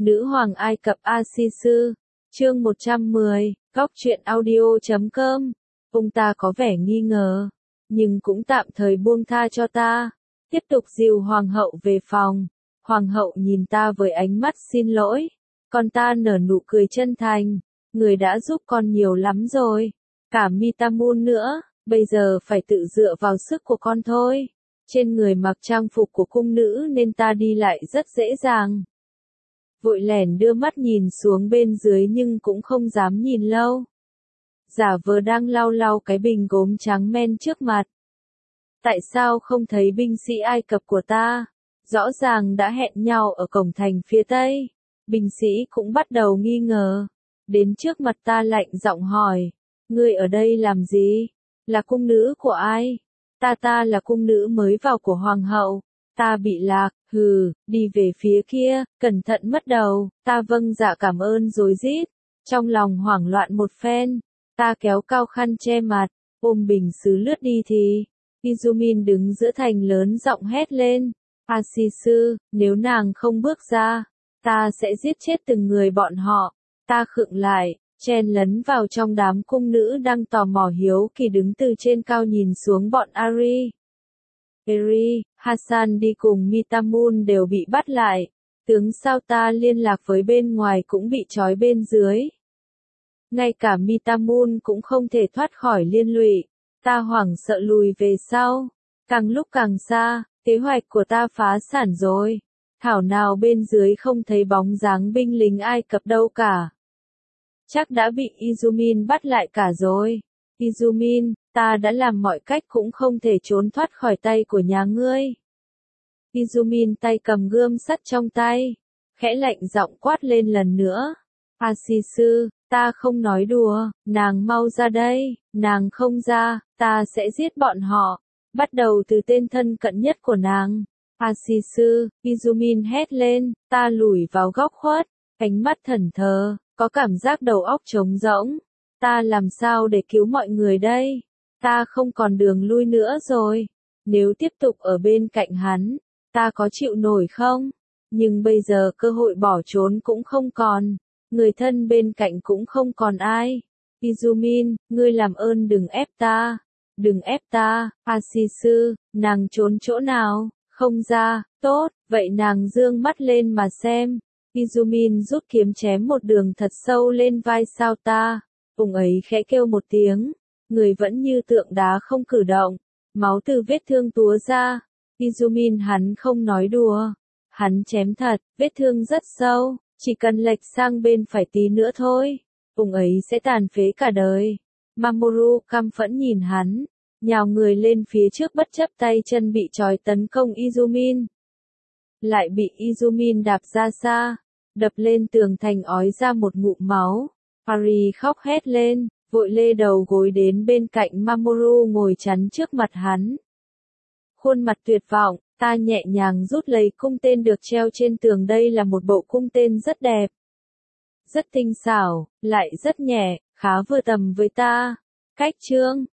Nữ hoàng Ai Cập A-si-sư, chương 110, góc truyện audio.com. Ông ta có vẻ nghi ngờ, nhưng cũng tạm thời buông tha cho ta. Tiếp tục dìu hoàng hậu về phòng. Hoàng hậu nhìn ta với ánh mắt xin lỗi. Còn ta nở nụ cười chân thành. Người đã giúp con nhiều lắm rồi. Cả Mitamun nữa, bây giờ phải tự dựa vào sức của con thôi. Trên người mặc trang phục của cung nữ nên ta đi lại rất dễ dàng. Vội lẻn đưa mắt nhìn xuống bên dưới nhưng cũng không dám nhìn lâu. Giả vờ đang lau lau cái bình gốm trắng men trước mặt. Tại sao không thấy binh sĩ Ai Cập của ta? Rõ ràng đã hẹn nhau ở cổng thành phía tây. Binh sĩ cũng bắt đầu nghi ngờ. Đến trước mặt ta lạnh giọng hỏi. Ngươi ở đây làm gì? Là cung nữ của ai? Ta là cung nữ mới vào của hoàng hậu. Ta bị lạc, đi về phía kia, cẩn thận mất đầu. Ta vâng dạ cảm ơn rối rít. Trong lòng hoảng loạn một phen, ta kéo cao khăn che mặt, ôm bình sứ lướt đi thì Izumin đứng giữa thành lớn giọng hét lên. A-si-sư, nếu nàng không bước ra, ta sẽ giết chết từng người bọn họ. Ta khựng lại, chen lấn vào trong đám cung nữ đang tò mò hiếu kỳ đứng từ trên cao nhìn xuống bọn Ari. Eri, Hassan đi cùng Mitamun đều bị bắt lại. Tướng sao ta liên lạc với bên ngoài cũng bị trói bên dưới. Ngay cả Mitamun cũng không thể thoát khỏi liên lụy. Ta hoảng sợ lùi về sau. Càng lúc càng xa, kế hoạch của ta phá sản rồi. Thảo nào bên dưới không thấy bóng dáng binh lính Ai Cập đâu cả. Chắc đã bị Izumin bắt lại cả rồi. Izumin, ta đã làm mọi cách cũng không thể trốn thoát khỏi tay của nhà ngươi. Izumin tay cầm gươm sắt trong tay. Khẽ lạnh giọng quát lên lần nữa. A-si-sư, ta không nói đùa, nàng mau ra đây, nàng không ra, ta sẽ giết bọn họ. Bắt đầu từ tên thân cận nhất của nàng. A-si-sư, Izumin hét lên, ta lủi vào góc khuất, ánh mắt thẫn thờ, có cảm giác đầu óc trống rỗng. Ta làm sao để cứu mọi người đây? Ta không còn đường lui nữa rồi. Nếu tiếp tục ở bên cạnh hắn, ta có chịu nổi không? Nhưng bây giờ cơ hội bỏ trốn cũng không còn. Người thân bên cạnh cũng không còn ai. Izumin, ngươi làm ơn đừng ép ta. Đừng ép ta, A-si-sư, nàng trốn chỗ nào? Không ra, tốt, vậy nàng dương mắt lên mà xem. Izumin rút kiếm chém một đường thật sâu lên vai sao ta. Ông ấy khẽ kêu một tiếng. Người vẫn như tượng đá không cử động. Máu từ vết thương túa ra. Izumin hắn không nói đùa. Hắn chém thật, vết thương rất sâu. Chỉ cần lệch sang bên phải tí nữa thôi. Ông ấy sẽ tàn phế cả đời. Mamoru căm phẫn nhìn hắn. Nhào người lên phía trước bất chấp tay chân bị trói tấn công Izumin. Lại bị Izumin đạp ra xa. Đập lên tường thành ói ra một ngụm máu. Ari khóc hét lên, vội lê đầu gối đến bên cạnh Mamoru ngồi chắn trước mặt hắn. Khuôn mặt tuyệt vọng, ta nhẹ nhàng rút lấy cung tên được treo trên tường. Đây là một bộ cung tên rất đẹp. Rất tinh xảo, lại rất nhẹ, khá vừa tầm với ta. Cách chương